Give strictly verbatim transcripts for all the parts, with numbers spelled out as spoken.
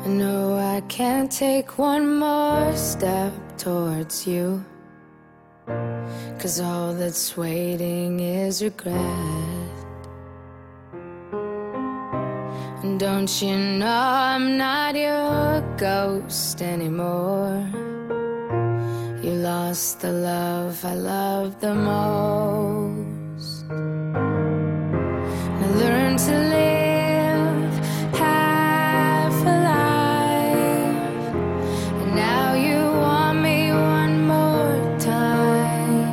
I know I can't take one more step towards you, 'cause all that's waiting is regret. And don't you know I'm not your ghost anymore? You lost the love I loved the most. And I learned to live half alive, and now you want me one more time.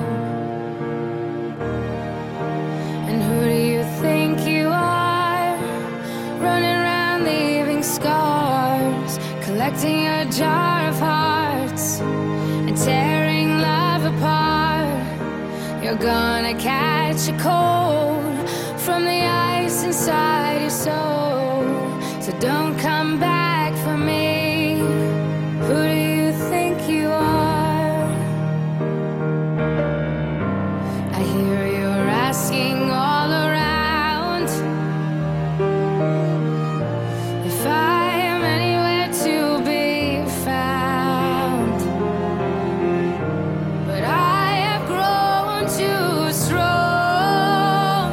And who do you think you are, running around leaving scars, collecting a jar of hearts and tearing love apart? You're gonna catch a cold from the ice inside your soul, so don't come back for me. Who do you think you are? I hear you're asking all around if I am anywhere to be found, but I have grown too strong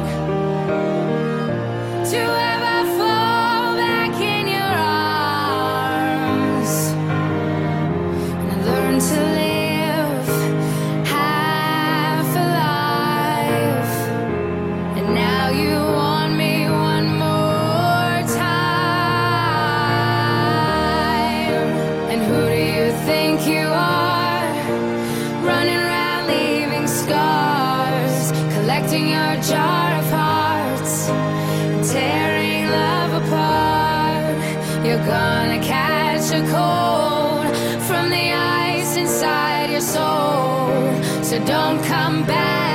to ever fall back in your arms. And I learned to live half alive, and now you want me one more time. And who do you think you are, running around leaving scars, collecting your jar of hearts and tearing love apart? You're gonna catch a cold from the ice inside your soul, so don't come back